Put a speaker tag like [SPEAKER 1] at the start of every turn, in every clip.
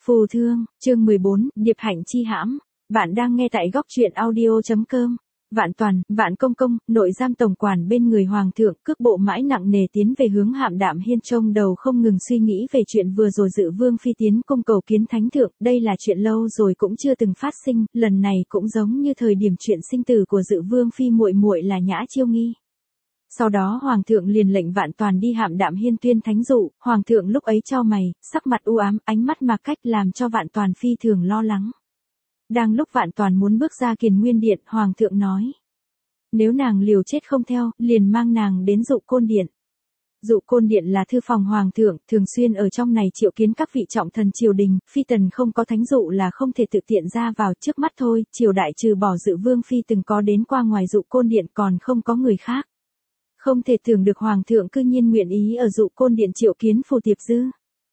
[SPEAKER 1] Phù thương, chương 14, Điệp hạnh chi hãm. Bạn đang nghe tại góc truyện audio.com. Vạn Toàn, Vạn Công Công, nội giam tổng quản bên người hoàng thượng, cước bộ mãi nặng nề tiến về hướng Hạm Đạm Hiên, trong đầu không ngừng suy nghĩ về chuyện vừa rồi dự vương phi tiến cung cầu kiến thánh thượng, đây là chuyện lâu rồi cũng chưa từng phát sinh, lần này cũng giống như thời điểm chuyện sinh tử của dự vương phi muội muội là Nhã Chiêu Nghi. Sau đó hoàng thượng liền lệnh Vạn Toàn đi Hạm Đạm Hiên tuyên thánh dụ, hoàng thượng lúc ấy chau mày, sắc mặt u ám, ánh mắt mà cách làm cho Vạn Toàn phi thường lo lắng. Đang lúc Vạn Toàn muốn bước ra Kiền Nguyên Điện, hoàng thượng nói: nếu nàng liều chết không theo, liền mang nàng đến Dụ Côn Điện. Dụ Côn Điện là thư phòng hoàng thượng, thường xuyên ở trong này triệu kiến các vị trọng thần triều đình, phi tần không có thánh dụ là không thể tự tiện ra vào, trước mắt thôi, triều đại trừ bỏ dự vương phi từng có đến qua ngoài Dụ Côn Điện còn không có người khác. Không thể tưởng được hoàng thượng cư nhiên nguyện ý ở Dụ Côn Điện triệu kiến Phù Tiệp Dư.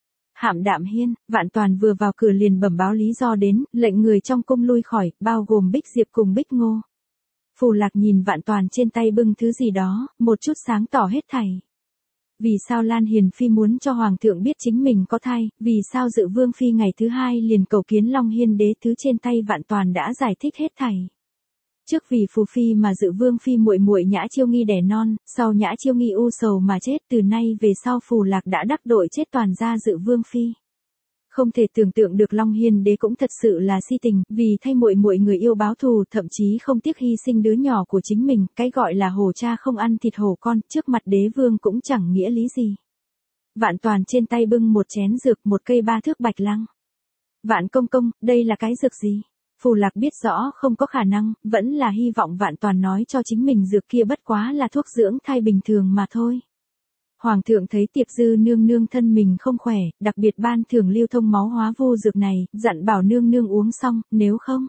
[SPEAKER 1] Hạm Đạm Hiên, Vạn Toàn vừa vào cửa liền bẩm báo lý do đến, lệnh người trong cung lui khỏi, bao gồm Bích Diệp cùng Bích Ngô. Phù Lạc nhìn Vạn Toàn trên tay bưng thứ gì đó, một chút sáng tỏ hết thảy. Vì sao Lan Hiền Phi muốn cho hoàng thượng biết chính mình có thai, vì sao dự vương phi ngày thứ hai liền cầu kiến Long Hiên đế, thứ trên tay Vạn Toàn đã giải thích hết thảy. Trước vì phù phi mà dự vương phi muội muội Nhã Chiêu Nghi đẻ non, sau Nhã Chiêu Nghi u sầu mà chết, từ nay về sau Phù Lạc đã đắc tội chết toàn gia dự vương phi. Không thể tưởng tượng được Long Hiên đế cũng thật sự là si tình, vì thay muội muội người yêu báo thù, thậm chí không tiếc hy sinh đứa nhỏ của chính mình, cái gọi là hổ cha không ăn thịt hổ con, trước mặt đế vương cũng chẳng nghĩa lý gì. Vạn Toàn trên tay bưng một chén dược, một cây 3 thước bạch lăng. Vạn Công Công, đây là cái dược gì? Phù Lạc biết rõ không có khả năng, vẫn là hy vọng Vạn Toàn nói cho chính mình dược kia bất quá là thuốc dưỡng thai bình thường mà thôi. Hoàng thượng thấy Tiệp Dư nương nương thân mình không khỏe, đặc biệt ban thưởng lưu thông máu hóa vô dược này, dặn bảo nương nương uống xong, nếu không.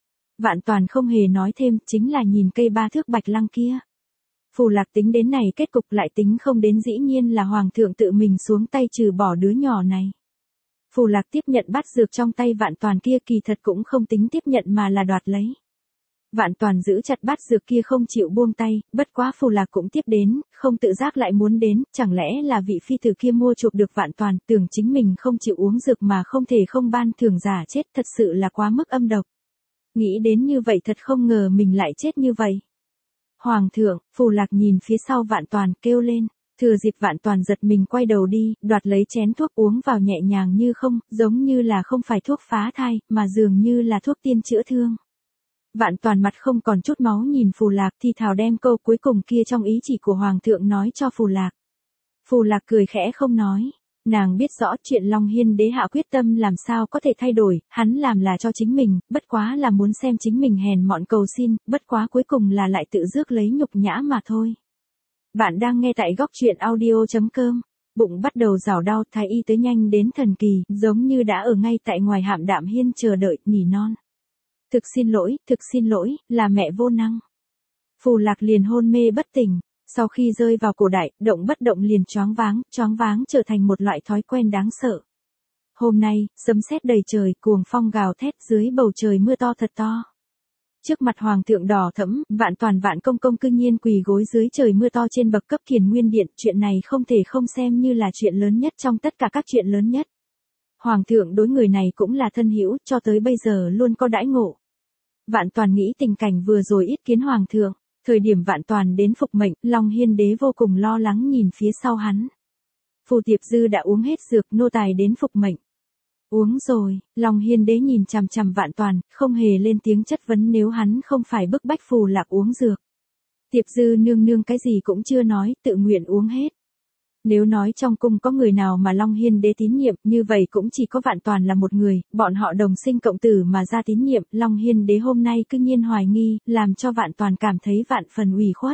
[SPEAKER 1] Vạn Toàn không hề nói thêm, chính là nhìn cây 3 thước bạch lăng kia. Phù Lạc tính đến này kết cục lại tính không đến, dĩ nhiên là hoàng thượng tự mình xuống tay trừ bỏ đứa nhỏ này. Phù Lạc tiếp nhận bát dược trong tay Vạn Toàn kia, kỳ thật cũng không tính tiếp nhận mà là đoạt lấy. Vạn Toàn giữ chặt bát dược kia không chịu buông tay, bất quá Phù Lạc cũng tiếp đến, không tự giác lại muốn đến, chẳng lẽ là vị phi tử kia mua chuộc được Vạn Toàn, tưởng chính mình không chịu uống dược mà không thể không ban thưởng giả chết, thật sự là quá mức âm độc. Nghĩ đến như vậy thật không ngờ mình lại chết như vậy. Hoàng thượng, Phù Lạc nhìn phía sau Vạn Toàn kêu lên. Thừa dịp Vạn Toàn giật mình quay đầu đi, đoạt lấy chén thuốc uống vào nhẹ nhàng như không, giống như là không phải thuốc phá thai, mà dường như là thuốc tiên chữa thương. Vạn Toàn mặt không còn chút máu nhìn Phù Lạc, thì thào đem câu cuối cùng kia trong ý chỉ của hoàng thượng nói cho Phù Lạc. Phù Lạc cười khẽ không nói. Nàng biết rõ chuyện Long Hiên đế hạ quyết tâm làm sao có thể thay đổi, hắn làm là cho chính mình, bất quá là muốn xem chính mình hèn mọn cầu xin, bất quá cuối cùng là lại tự rước lấy nhục nhã mà thôi. Bạn đang nghe tại góc truyện audio.com. Bụng bắt đầu rào đau, thái y tới nhanh đến thần kỳ, giống như đã ở ngay tại ngoài Hạm Đạm Hiên chờ đợi, nỉ non. Thực xin lỗi, là mẹ vô năng. Phù Lạc liền hôn mê bất tỉnh, sau khi rơi vào cổ đại, động bất động liền choáng váng trở thành một loại thói quen đáng sợ. Hôm nay, sấm sét đầy trời, cuồng phong gào thét dưới bầu trời mưa to thật to. Trước mặt hoàng thượng đỏ thẫm, Vạn Toàn Vạn Công Công cư nhiên quỳ gối dưới trời mưa to trên bậc cấp Kiền Nguyên Điện, chuyện này không thể không xem như là chuyện lớn nhất trong tất cả các chuyện lớn nhất. Hoàng thượng đối người này cũng là thân hữu, cho tới bây giờ luôn có đãi ngộ. Vạn Toàn nghĩ tình cảnh vừa rồi yết kiến hoàng thượng, thời điểm Vạn Toàn đến phục mệnh, Long Hiên đế vô cùng lo lắng nhìn phía sau hắn. Phù Tiệp Dư đã uống hết dược, nô tài đến phục mệnh. Uống rồi, Long Hiên đế nhìn chằm chằm Vạn Toàn, không hề lên tiếng chất vấn nếu hắn không phải bức bách Phù Lạc uống dược. Tiệp Dư nương nương cái gì cũng chưa nói, tự nguyện uống hết. Nếu nói trong cung có người nào mà Long Hiên đế tín nhiệm, như vậy cũng chỉ có Vạn Toàn là một người, bọn họ đồng sinh cộng tử mà ra tín nhiệm, Long Hiên đế hôm nay cứ nhiên hoài nghi, làm cho Vạn Toàn cảm thấy vạn phần ủy khuất.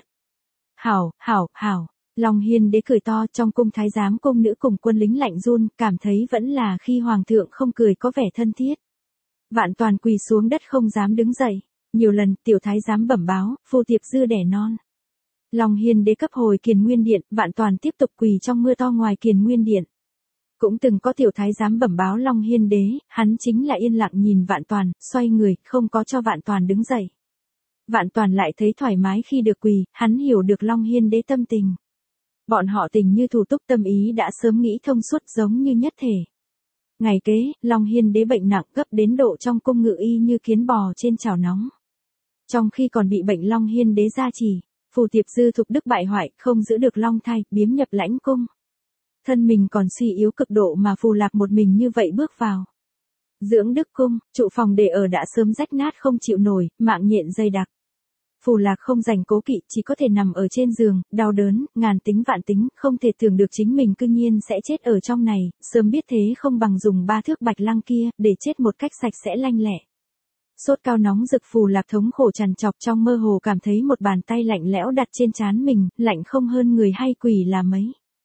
[SPEAKER 1] Hảo. Long Hiên đế cười to, trong cung thái giám cung nữ cùng quân lính lạnh run, cảm thấy vẫn là khi hoàng thượng không cười có vẻ thân thiết. Vạn Toàn quỳ xuống đất không dám đứng dậy, nhiều lần tiểu thái giám bẩm báo, Phù Tiệp Dư đẻ non. Long Hiên đế cấp hồi Kiền Nguyên Điện, Vạn Toàn tiếp tục quỳ trong mưa to ngoài Kiền Nguyên Điện. Cũng từng có tiểu thái giám bẩm báo Long Hiên đế, hắn chính là yên lặng nhìn Vạn Toàn, xoay người, không có cho Vạn Toàn đứng dậy. Vạn Toàn lại thấy thoải mái khi được quỳ, hắn hiểu được Long Hiên đế tâm tình. Bọn họ tình như thủ túc, tâm ý đã sớm nghĩ thông suốt, giống như nhất thể. Ngày kế, Long Hiên đế bệnh nặng gấp đến độ trong cung ngự y như kiến bò trên chảo nóng. Trong khi còn bị bệnh Long Hiên đế gia trì, Phù Tiệp Dư thục đức bại hoại, không giữ được long thai, biếm nhập lãnh cung. Thân mình còn suy yếu cực độ mà Phù Lạc một mình như vậy bước vào Dưỡng Đức cung, trụ phòng để ở đã sớm rách nát không chịu nổi, mạng nhện dày đặc. Phù Lạc không dành cố kỵ, chỉ có thể nằm ở trên giường, đau đớn, ngàn tính vạn tính, không thể tưởng được chính mình cư nhiên sẽ chết ở trong này, sớm biết thế không bằng dùng 3 thước bạch lăng kia, để chết một cách sạch sẽ lanh lẹ. Sốt cao nóng rực, Phù Lạc thống khổ trằn trọc, trong mơ hồ cảm thấy một bàn tay lạnh lẽo đặt trên trán mình, lạnh không hơn người hay quỷ là mấy.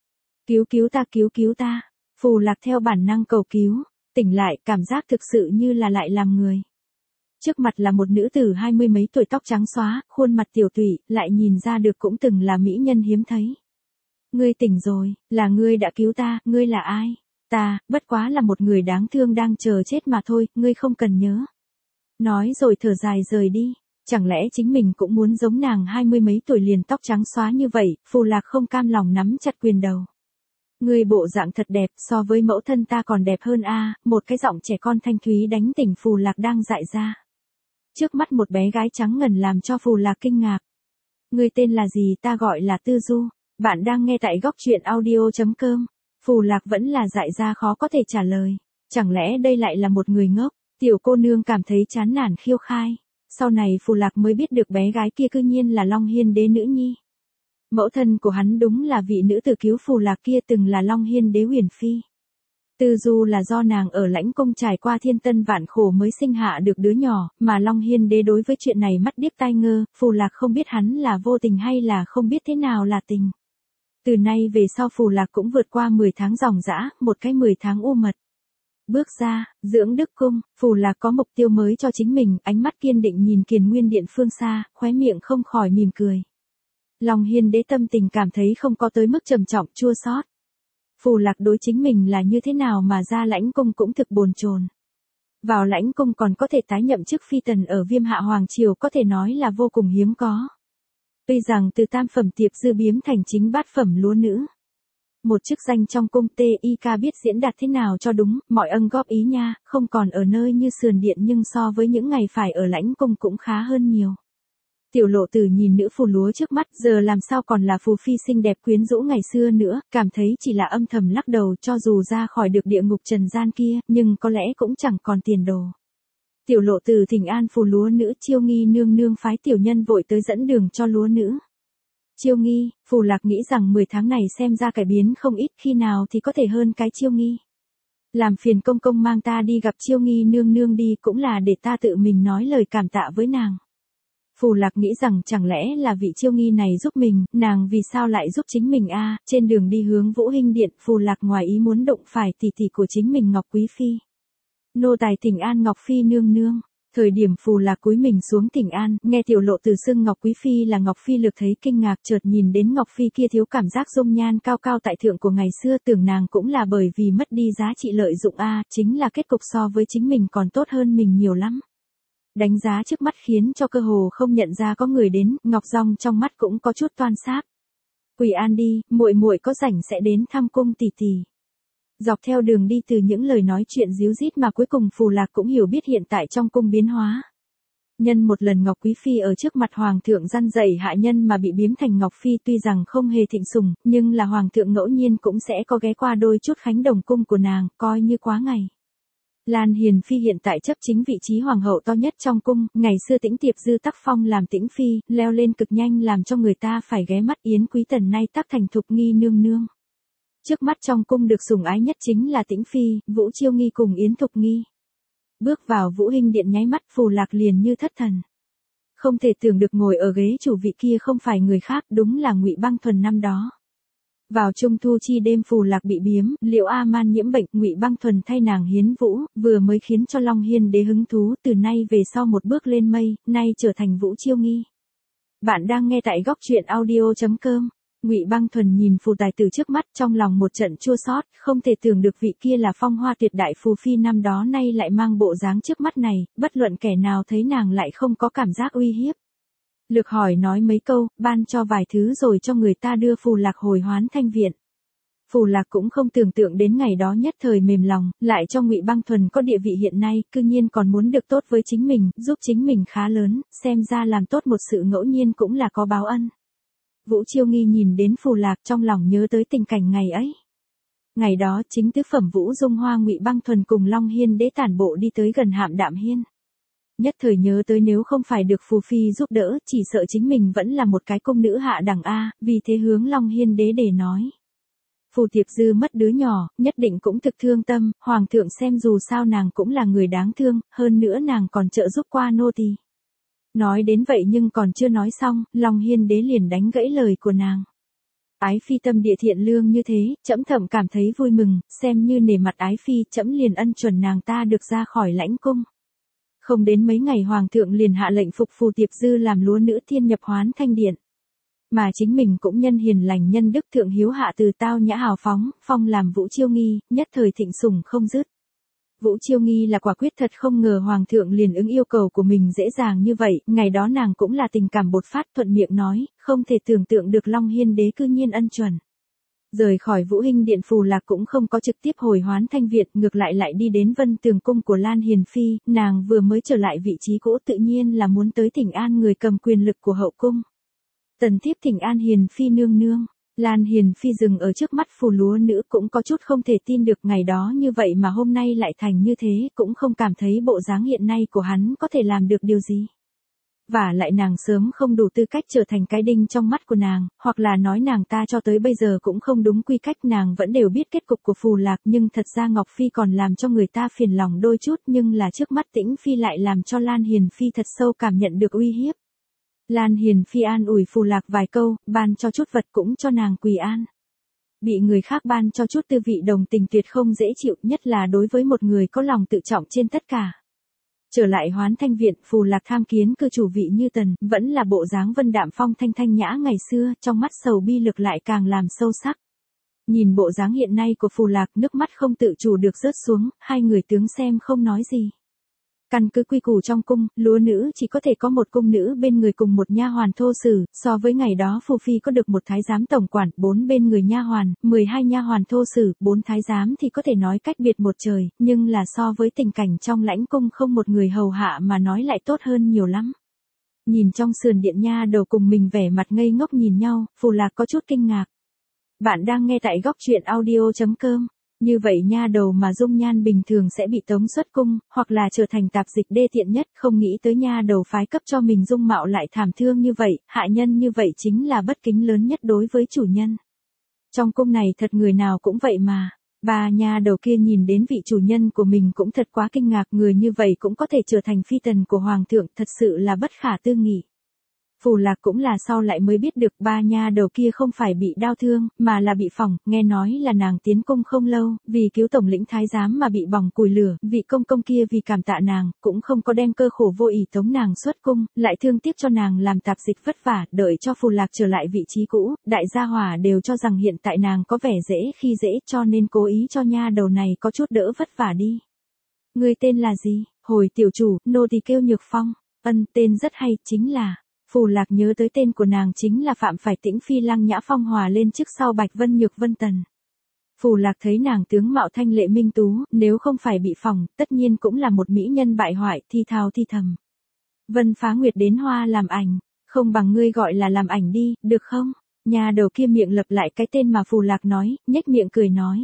[SPEAKER 1] Cứu cứu ta, Phù Lạc theo bản năng cầu cứu, tỉnh lại, cảm giác thực sự như là lại làm người. Trước mặt là một nữ tử 20 mấy tuổi, tóc trắng xóa, khuôn mặt tiểu tụy, lại nhìn ra được cũng từng là mỹ nhân hiếm thấy. Ngươi tỉnh rồi, là ngươi đã cứu ta, ngươi là ai? Ta, bất quá là một người đáng thương đang chờ chết mà thôi, ngươi không cần nhớ. Nói rồi thở dài rời đi, chẳng lẽ chính mình cũng muốn giống nàng 20 mấy tuổi liền tóc trắng xóa như vậy, Phù Lạc không cam lòng nắm chặt quyền đầu. Ngươi bộ dạng thật đẹp, so với mẫu thân ta còn đẹp hơn a. Một cái giọng trẻ con thanh thúy đánh tỉnh Phù Lạc đang dại ra. Trước mắt một bé gái trắng ngần làm cho Phù Lạc kinh ngạc. Ngươi tên là gì? Ta gọi là Tư Du. Bạn đang nghe tại góc truyện audio.com. Phù Lạc vẫn là dại ra khó có thể trả lời. Chẳng lẽ đây lại là một người ngốc? Tiểu cô nương cảm thấy chán nản khiêu khai. Sau này Phù Lạc mới biết được bé gái kia cư nhiên là Long Hiên đế nữ nhi. Mẫu thân của hắn đúng là vị nữ tử cứu Phù Lạc kia từng là Long Hiên đế huyền phi. Tư Du là do nàng ở lãnh cung trải qua thiên tân vạn khổ mới sinh hạ được đứa nhỏ, mà Long Hiên đế đối với chuyện này mắt điếc tai ngơ, Phù Lạc không biết hắn là vô tình hay là không biết thế nào là tình. Từ nay về sau Phù Lạc cũng vượt qua 10 tháng ròng rã, một cái 10 tháng u mật. Bước ra, Dưỡng Đức cung, Phù Lạc có mục tiêu mới cho chính mình, ánh mắt kiên định nhìn Kiền Nguyên điện phương xa, khóe miệng không khỏi mỉm cười. Long Hiên đế tâm tình cảm thấy không có tới mức trầm trọng chua xót. Phù Lạc đối chính mình là như thế nào mà ra lãnh cung cũng thực bồn chồn. Vào lãnh cung còn có thể tái nhậm chức phi tần ở Viêm Hạ Hoàng triều có thể nói là vô cùng hiếm có. Tuy rằng từ tam phẩm Tiệp Dư biếm thành chính bát phẩm lúa nữ. Một chức danh trong cung TIK biết diễn đạt thế nào cho đúng, mọi ân góp ý nha, không còn ở nơi như sườn điện nhưng so với những ngày phải ở lãnh cung cũng khá hơn nhiều. Tiểu Lộ Tử nhìn nữ phù lúa trước mắt, giờ làm sao còn là phù phi xinh đẹp quyến rũ ngày xưa nữa, cảm thấy chỉ là âm thầm lắc đầu, cho dù ra khỏi được địa ngục trần gian kia, nhưng có lẽ cũng chẳng còn tiền đồ. Tiểu Lộ Tử thỉnh an phù lúa nữ, Chiêu Nghi nương nương phái tiểu nhân vội tới dẫn đường cho lúa nữ. Chiêu Nghi, Phù Lạc nghĩ rằng 10 tháng này xem ra cải biến không ít, khi nào thì có thể hơn cái Chiêu Nghi. Làm phiền công công mang ta đi gặp Chiêu Nghi nương nương đi, cũng là để ta tự mình nói lời cảm tạ với nàng. Phù Lạc nghĩ rằng chẳng lẽ là vị Chiêu Nghi này giúp mình, nàng vì sao lại giúp chính mình a? Trên đường đi hướng Vũ Hinh điện, Phù Lạc ngoài ý muốn đụng phải tỷ tỷ của chính mình Ngọc Quý phi. Nô tài thỉnh an Ngọc phi nương nương. Thời điểm Phù Lạc cúi mình xuống thỉnh an, nghe Tiểu Lộ Tử xưng Ngọc Quý phi là Ngọc phi Lực thấy kinh ngạc, chợt nhìn đến Ngọc phi kia thiếu cảm giác dung nhan cao cao tại thượng của ngày xưa, tưởng nàng cũng là bởi vì mất đi giá trị lợi dụng a, chính là kết cục so với chính mình còn tốt hơn mình nhiều lắm. Đánh giá trước mắt khiến cho cơ hồ không nhận ra có người đến, Ngọc Dong trong mắt cũng có chút toan sáp. Quỳ an đi, muội muội có rảnh sẽ đến thăm cung tỷ tỷ. Dọc theo đường đi từ những lời nói chuyện díu dít mà cuối cùng Phù Lạc cũng hiểu biết hiện tại trong cung biến hóa. Nhân một lần Ngọc Quý phi ở trước mặt hoàng thượng răn dạy hạ nhân mà bị biếm thành Ngọc phi, tuy rằng không hề thịnh sủng, nhưng là hoàng thượng ngẫu nhiên cũng sẽ có ghé qua đôi chút khánh đồng cung của nàng, coi như quá ngày. Lan Hiền phi hiện tại chấp chính vị trí hoàng hậu to nhất trong cung, ngày xưa Tĩnh Tiệp Dư tác phong làm Tĩnh phi, leo lên cực nhanh làm cho người ta phải ghé mắt. Yến Quý Tần nay tác thành Thục Nghi nương nương. Trước mắt trong cung được sủng ái nhất chính là Tĩnh phi, Vũ Chiêu Nghi cùng Yến Thục Nghi. Bước vào Vũ Hinh điện nháy mắt Phù Lạc liền như thất thần. Không thể tưởng được ngồi ở ghế chủ vị kia không phải người khác, đúng là Ngụy Băng Thuần năm đó. Vào trung thu chi đêm Phù Lạc bị biếm, Liễu A Man nhiễm bệnh, Ngụy Băng Thuần thay nàng hiến vũ, vừa mới khiến cho Long Hiên đế hứng thú, từ nay về sau một bước lên mây, nay trở thành Vũ Chiêu Nghi. Bạn đang nghe tại góc truyện audio.com. Ngụy Băng Thuần nhìn phù tài tử trước mắt, trong lòng một trận chua xót, không thể tưởng được vị kia là phong hoa tuyệt đại phù phi năm đó nay lại mang bộ dáng trước mắt này, bất luận kẻ nào thấy nàng lại không có cảm giác uy hiếp. Lược hỏi nói mấy câu, ban cho vài thứ rồi cho người ta đưa Phù Lạc hồi Hoán Thanh viện. Phù Lạc cũng không tưởng tượng đến ngày đó nhất thời mềm lòng, lại cho Ngụy Băng Thuần có địa vị hiện nay, cư nhiên còn muốn được tốt với chính mình, giúp chính mình khá lớn, xem ra làm tốt một sự ngẫu nhiên cũng là có báo ân. Vũ Chiêu Nghi nhìn đến Phù Lạc trong lòng nhớ tới tình cảnh ngày ấy. Ngày đó chính tứ phẩm Vũ Dung Hoa Ngụy Băng Thuần cùng Long Hiên Đế tản bộ đi tới gần Hạm Đạm Hiên. Nhất thời nhớ tới nếu không phải được Phù Phi giúp đỡ, chỉ sợ chính mình vẫn là một cái công nữ hạ đẳng A, vì thế hướng Long Hiên Đế để nói. Phù Tiệp Dư mất đứa nhỏ, nhất định cũng thực thương tâm, Hoàng thượng xem dù sao nàng cũng là người đáng thương, hơn nữa nàng còn trợ giúp qua nô tỳ. Nói đến vậy nhưng còn chưa nói xong, Long Hiên Đế liền đánh gãy lời của nàng. Ái Phi tâm địa thiện lương như thế, trẫm thầm cảm thấy vui mừng, xem như nể mặt Ái Phi, trẫm liền ân chuẩn nàng ta được ra khỏi lãnh cung. Không đến mấy ngày Hoàng thượng liền hạ lệnh phục Phù Tiệp Dư làm lúa nữ thiên nhập Hoán Thanh Điện. Mà chính mình cũng nhân hiền lành nhân đức thượng hiếu hạ từ tao nhã hào phóng, phong làm Vũ Chiêu Nghi, nhất thời thịnh sủng không dứt. Vũ Chiêu Nghi là quả quyết thật không ngờ Hoàng thượng liền ứng yêu cầu của mình dễ dàng như vậy, ngày đó nàng cũng là tình cảm bột phát thuận miệng nói, không thể tưởng tượng được Long Hiên Đế cư nhiên ân chuẩn. Rời khỏi Vũ Hinh Điện Phù Lạc cũng không có trực tiếp hồi Hoán Thanh Việt, ngược lại đi đến Vân Tường Cung của Lan Hiền Phi, nàng vừa mới trở lại vị trí cũ tự nhiên là muốn tới thỉnh an người cầm quyền lực của hậu cung. Tần thiếp thỉnh an Hiền Phi nương nương. Lan Hiền Phi dừng ở trước mắt Phù lúa nữ cũng có chút không thể tin được ngày đó như vậy mà hôm nay lại thành như thế, cũng không cảm thấy bộ dáng hiện nay của hắn có thể làm được điều gì. Và lại nàng sớm không đủ tư cách trở thành cái đinh trong mắt của nàng, hoặc là nói nàng ta cho tới bây giờ cũng không đúng quy cách, nàng vẫn đều biết kết cục của Phù Lạc, nhưng thật ra Ngọc Phi còn làm cho người ta phiền lòng đôi chút, nhưng là trước mắt Tĩnh Phi lại làm cho Lan Hiền Phi thật sâu cảm nhận được uy hiếp. Lan Hiền Phi an ủi Phù Lạc vài câu, ban cho chút vật cũng cho nàng quỳ an. Bị người khác ban cho chút tư vị đồng tình tuyệt không dễ chịu, nhất là đối với một người có lòng tự trọng trên tất cả. Trở lại Hoán Thanh Viện, Phù Lạc tham kiến cư chủ vị Như Tần, vẫn là bộ dáng vân đạm phong thanh thanh nhã ngày xưa, trong mắt sầu bi lực lại càng làm sâu sắc. Nhìn bộ dáng hiện nay của Phù Lạc, nước mắt không tự chủ được rớt xuống, hai người tướng xem không nói gì. Căn cứ quy củ trong cung, lúa nữ chỉ có thể có một cung nữ bên người cùng một nha hoàn thô sử, so với ngày đó Phù Phi có được một thái giám tổng quản, 4 bên người nha hoàn, 12 nha hoàn thô sử, 4 thái giám thì có thể nói cách biệt một trời, nhưng là so với tình cảnh trong lãnh cung không một người hầu hạ mà nói lại tốt hơn nhiều lắm. Nhìn trong sườn điện nha đầu cùng mình vẻ mặt ngây ngốc nhìn nhau, Phù Lạc có chút kinh ngạc. Bạn đang nghe tại góc truyện audio.com. Như vậy nha đầu mà dung nhan bình thường sẽ bị tống xuất cung, hoặc là trở thành tạp dịch đê tiện nhất, không nghĩ tới nha đầu phái cấp cho mình dung mạo lại thảm thương như vậy, hạ nhân như vậy chính là bất kính lớn nhất đối với chủ nhân. Trong cung này thật người nào cũng vậy mà. Bà nha đầu kia nhìn đến vị chủ nhân của mình cũng thật quá kinh ngạc, người như vậy cũng có thể trở thành phi tần của hoàng thượng, thật sự là bất khả tư nghị. Phù Lạc cũng là sau lại mới biết được ba nha đầu kia không phải bị đau thương, mà là bị phỏng, nghe nói là nàng tiến cung không lâu, vì cứu tổng lĩnh thái giám mà bị bỏng củi lửa, vị công công kia vì cảm tạ nàng, cũng không có đem cơ khổ vô ý tống nàng xuất cung, lại thương tiếc cho nàng làm tạp dịch vất vả, đợi cho Phù Lạc trở lại vị trí cũ, đại gia hỏa đều cho rằng hiện tại nàng có vẻ dễ khi dễ, cho nên cố ý cho nha đầu này có chút đỡ vất vả đi. Ngươi tên là gì? Hồi tiểu chủ, nô tỳ kêu Nhược Phong. Ân, tên rất hay, chính là... Phù Lạc nhớ tới tên của nàng chính là Phạm Phải Tĩnh Phi Lăng Nhã Phong hòa lên trước sau Bạch Vân Nhược Vân Tần. Phù Lạc thấy nàng tướng mạo thanh lệ minh tú, nếu không phải bị phỏng, tất nhiên cũng là một mỹ nhân bại hoại, thi thào thi thầm. Vân Phá Nguyệt đến hoa làm ảnh, không bằng ngươi gọi là làm ảnh đi, được không? Nhà đầu kia miệng lập lại cái tên mà Phù Lạc nói, nhếch miệng cười nói.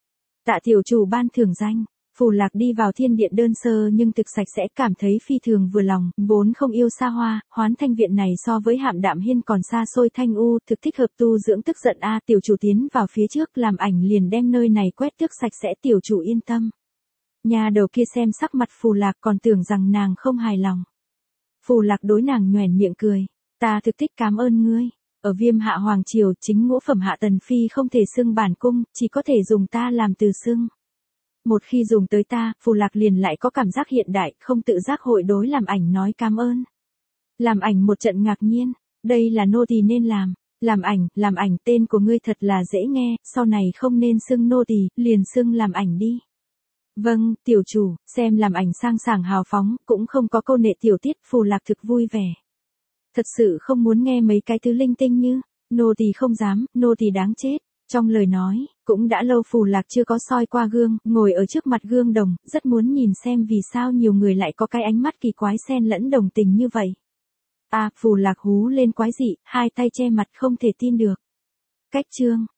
[SPEAKER 1] Tạ tiểu chủ ban thưởng danh. Phù Lạc đi vào thiên điện đơn sơ nhưng thực sạch sẽ, cảm thấy phi thường vừa lòng, vốn không yêu xa hoa, Hoán Thanh Viện này so với Hạm Đạm Hiên còn xa xôi thanh u, thực thích hợp tu dưỡng tức giận a. Tiểu chủ tiến vào phía trước làm ảnh liền đem nơi này quét tước sạch sẽ, tiểu chủ yên tâm. Nhà đầu kia xem sắc mặt Phù Lạc còn tưởng rằng nàng không hài lòng. Phù Lạc đối nàng nhoẻn miệng cười, ta thực thích cảm ơn ngươi. Ở Viêm Hạ Hoàng Triều chính ngũ phẩm Hạ Tần Phi không thể xưng bản cung, chỉ có thể dùng ta làm từ xưng. Một khi dùng tới ta, Phù Lạc liền lại có cảm giác hiện đại, không tự giác hội đối làm ảnh nói cảm ơn. Làm ảnh một trận ngạc nhiên, đây là nô tỳ nên làm. Làm ảnh tên của ngươi thật là dễ nghe, sau này không nên xưng nô tỳ, liền xưng làm ảnh đi. Vâng, tiểu chủ, xem làm ảnh sang sảng hào phóng, cũng không có câu nệ tiểu tiết, Phù Lạc thực vui vẻ. Thật sự không muốn nghe mấy cái thứ linh tinh như, nô tỳ không dám, nô tỳ đáng chết. Trong lời nói, Cũng đã lâu Phù Lạc chưa có soi qua gương, ngồi ở trước mặt gương đồng, rất muốn nhìn xem vì sao nhiều người lại có cái ánh mắt kỳ quái xen lẫn đồng tình như vậy. Phù Lạc hú lên quái dị, hai tay che mặt không thể tin được. Cách chương